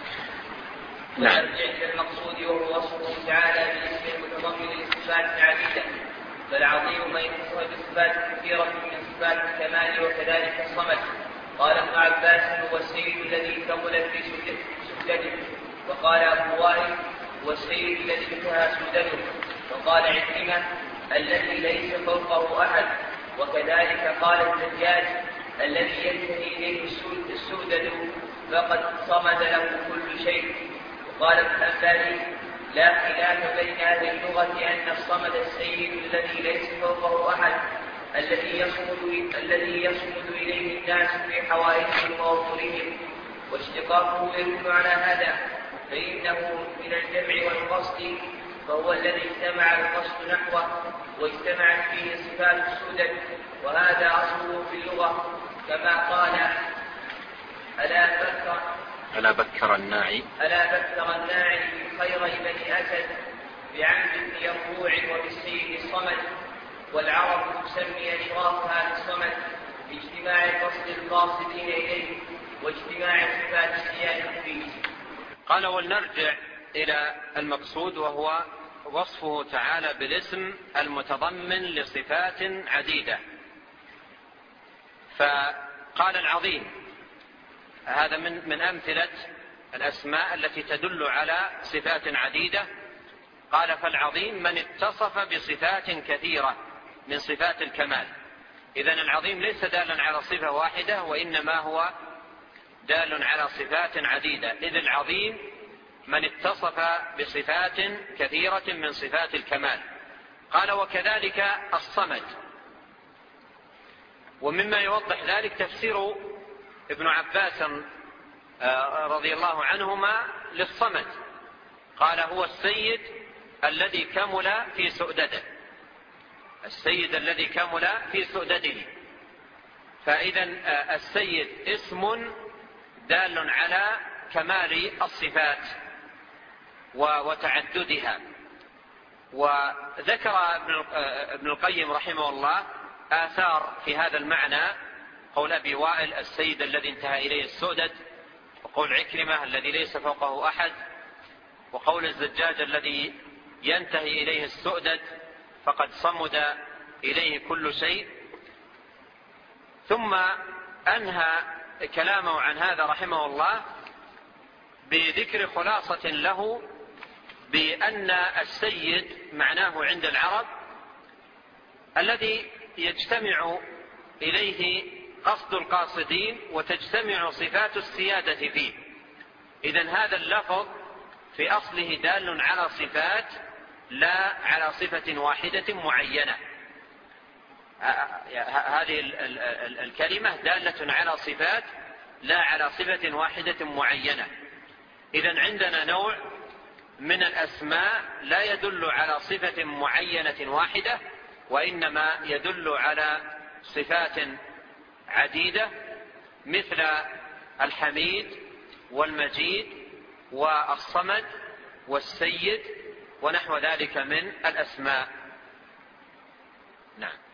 نعم. ونرجع إلى المقصود، وهو وصفه تعالى بالاسم المتضمن لصفات عديدة، فالعظيم من يتصف بصفات كثيرة من صفات الكمال، وكذلك الصمد. قال ابن عباس: هو السيد الذي كمل في سدده. وقال أبو وائل: هو السيد الذي انتهى سدده. وقال عكرمة: الذي ليس فوقه أحد. وكذلك قال الزجاج: الذي ينتهي إليه السدد فقد صمد له كل شيء. وقال ابن أنباري: لا خلاف بين أهل اللغة أن الصمد السيد الذي ليس فوقه أحد الذي يصمد الذي يصمد إليه الناس في حوائجهم وأمورهم، واشتقاقه يدل على هذا، فإنه من الجمع والقصد، فهو الذي اجتمع القصد نحوه واجتمعت فيه صفات السدد، وهذا أصله في اللغة، كما قال ألا بكر ألا بكر الناعي ألا بكر الناعي خير بني أسد بعمد يربوع وبالسيد الصمد، والعرب تسمي إشرافها بالصمد باجتماع قصد القاصدين إليه واجتماع صفات السيادة فيه. قال ولنرجع إلى المقصود، وهو وصفه تعالى بالاسم المتضمن لصفات عديدة. فقال العظيم، هذا من من أمثلة الأسماء التي تدل على صفات عديدة. قال فالعظيم من اتصف بصفات كثيرة من صفات الكمال. إذن العظيم ليس دالا على صفة واحدة، وإنما هو دال على صفات عديدة، إذ العظيم من اتصف بصفات كثيرة من صفات الكمال. قال وكذلك الصمد. ومما يوضح ذلك تفسير ابن عباس رضي الله عنهما للصمد، قال هو السيد الذي كمل في سؤدده، السيد الذي كمل في سؤدده. فإذا السيد اسم دال على كمال الصفات وتعددها. وذكر ابن القيم رحمه الله آثار في هذا المعنى، قول أبي وائل السيد الذي انتهى إليه السؤدد، وقول عكرمة الذي ليس فوقه أحد، وقول الزجاج الذي ينتهي إليه السؤدد فقد صمد إليه كل شيء. ثم أنهى كلامه عن هذا رحمه الله بذكر خلاصة له، بأن السيد معناه عند العرب الذي يجتمع إليه قصد القاصدين وتجتمع صفات السيادة فيه. إذن هذا اللفظ في أصله دال على صفات لا على صفة واحدة معينة. هذه الكلمة دالة على صفات لا على صفة واحدة معينة. إذن عندنا نوع من الأسماء لا يدل على صفة معينة واحدة، وإنما يدل على صفات عديدة، مثل الحميد والمجيد والصمد والسيد ونحو ذلك من الأسماء. نعم.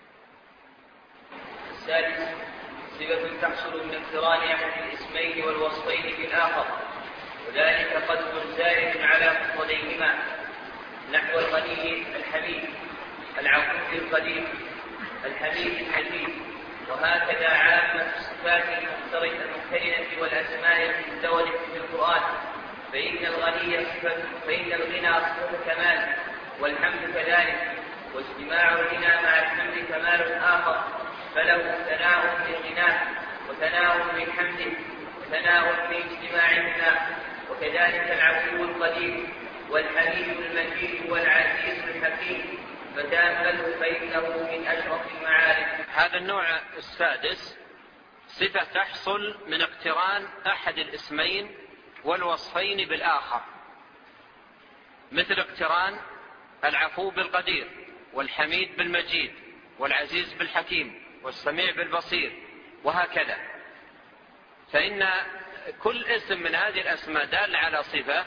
السادس صفة تحصل من اقتران أحد الاسمين والوصفين بالآخر، وذلك قدر زائد على مفرديهما، نحو الغني الحميد، العفو القدير، الحميد المجيد. وهكذا عامة الصفات المقترنة والأسماء المزدوجة في القرآن، فإن الغني صفة فإن الغنى صفة كمال، والحمد كذلك، واجتماع الغنى مع الحمد كمال آخر، فله ثناء من غناه وثناء من حمده وثناء من اجتماعهما. وكذلك العفو القدير والحميد المجيد والعزيز الحكيم، فتأمله فإنه من أشرف المعارف. هذا النوع السادس صفة تحصل من اقتران أحد الاسمين والوصفين بالآخر، مثل اقتران العفو بالقدير والحميد بالمجيد والعزيز بالحكيم والسميع بالبصير، وهكذا. فإن كل اسم من هذه الأسماء دال على صفة،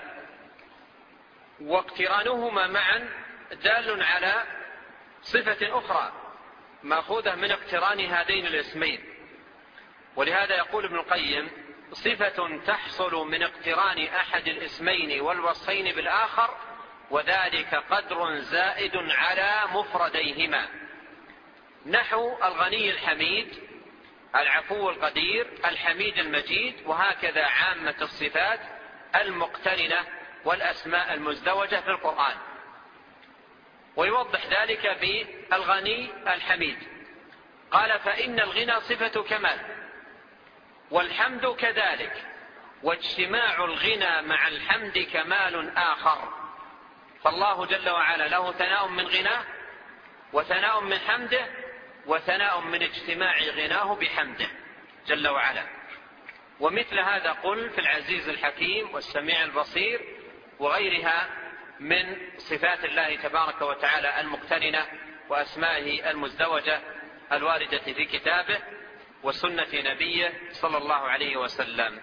واقترانهما معا دال على صفة أخرى مأخوذة من اقتران هذين الاسمين. ولهذا يقول ابن القيم صفة تحصل من اقتران أحد الاسمين والوصفين بالآخر، وذلك قدر زائد على مفرديهما، نحو الغني الحميد، العفو القدير، الحميد المجيد، وهكذا عامة الصفات المقترنة والأسماء المزدوجة في القرآن. ويوضح ذلك بالغني الحميد، قال فإن الغنى صفة كمال، والحمد كذلك، واجتماع الغنى مع الحمد كمال آخر، فالله جل وعلا له ثناء من غناه، وثناء من حمده، وثناء من اجتماع غناه بحمده جل وعلا. ومثل هذا قل في العزيز الحكيم والسميع البصير وغيرها من صفات الله تبارك وتعالى المقترنة وأسمائه المزدوجة الواردة في كتابه وسنة نبيه صلى الله عليه وسلم.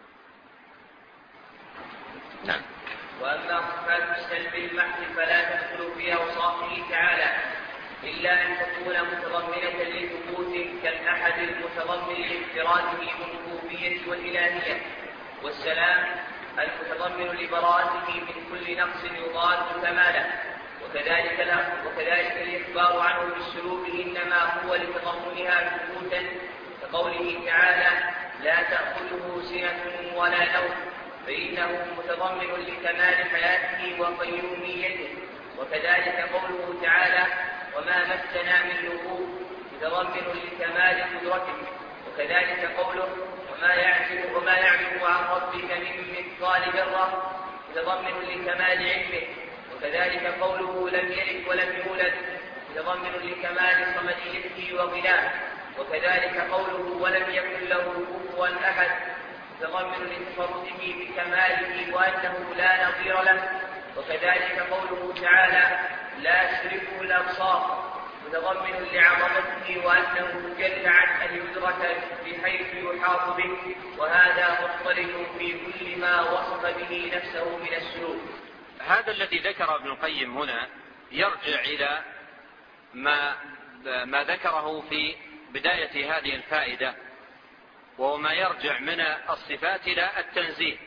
نعم. وأما صفات السلب المحض فلا تدخل في أوصافه تعالى إلا أن تكون متضمنة لثبوت كالأحد المتضمن لانفراده بالربوبية والإلهية، والسلام المتضمن لبراءته من كل نقص يضاد كماله، وكذلك لا وكذلك الإخبار عنه بالسلوك إنما هو لتضمنها ثبوتا، كقوله تعالى لا تأخذه سنة ولا نوم، فإنه متضمن لكمال حياته وقيوميته. وكذلك قوله تعالى وما مسنا من لغوب متضمن لكمال قدرته. وكذلك قوله وما يعزب وما يعزب عن ربك من مثقال ذرة متضمن لكمال علمه. وكذلك قوله لم يلد ولم يولد متضمن لكمال صمديته وغناه. وكذلك قوله ولم يكن له كفوا أحد متضمن لتفرده بكماله وأنه لا نظير له. وكذلك قوله تعالى لا تدركه الأبصار متضمن لعظمته وأنه جل عن أن يدرك بحيث يحاط به، وهذا مضطرد في كل ما وصف به نفسه من السلوك. هذا الذي ذكر ابن القيم هنا يرجع إلى ما, ما ذكره في بداية هذه الفائدة، وهو ما يرجع من الصفات إلى التنزيه.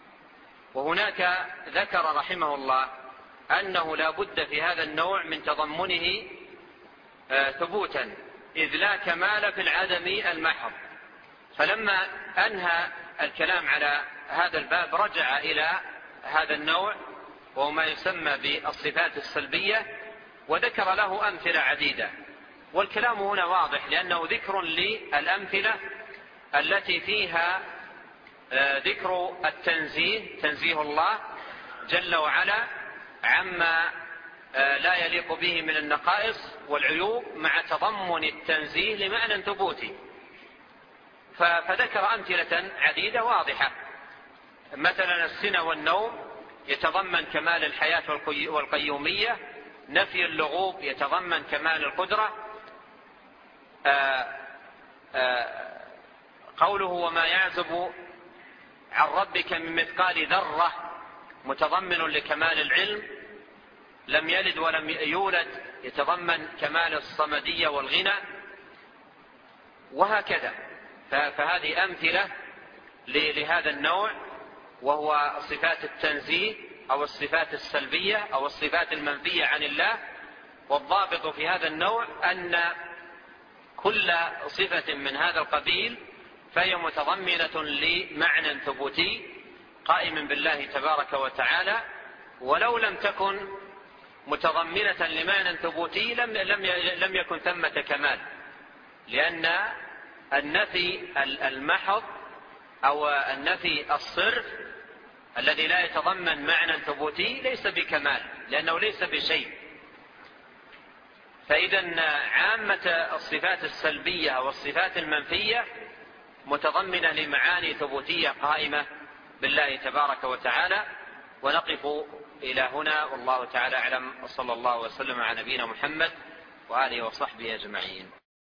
وهناك ذكر رحمه الله أنه لا بد في هذا النوع من تضمنه ثبوتا، إذ لا كمال في العدم المحض. فلما أنهى الكلام على هذا الباب رجع إلى هذا النوع وهو ما يسمى بالصفات السلبية، وذكر له أمثلة عديدة. والكلام هنا واضح لأنه ذكر للأمثلة التي فيها ذكر التنزيه، تنزيه الله جل وعلا عما لا يليق به من النقائص والعيوب، مع تضمن التنزيه لمعنى ثبوتي. فذكر أمثلة عديدة واضحة، مثلا السنة والنوم يتضمن كمال الحياة والقيومية، نفي اللغوب يتضمن كمال القدرة، آآ آآ قوله وما يعزب عن ربك من مثقال ذرة متضمن لكمال العلم، لم يلد ولم يولد يتضمن كمال الصمدية والغنى، وهكذا. فهذه أمثلة لهذا النوع، وهو صفات التنزيه أو الصفات السلبية أو الصفات المنفية عن الله. والضابط في هذا النوع أن كل صفة من هذا القبيل فهي متضمنة لمعنى ثبوتي قائم بالله تبارك وتعالى، ولو لم تكن متضمنة لمعنى ثبوتي لم, لم, لم يكن ثمة كمال، لأن النفي المحض أو النفي الصرف الذي لا يتضمن معنى ثبوتي ليس بكمال، لأنه ليس بشيء. فإذا عامة الصفات السلبية والصفات المنفية متضمنة لمعاني ثبوتية قائمة بالله تبارك وتعالى. ونقف إلى هنا، والله تعالى أعلم، وصلى الله وسلم على نبينا محمد وآله وصحبه أجمعين.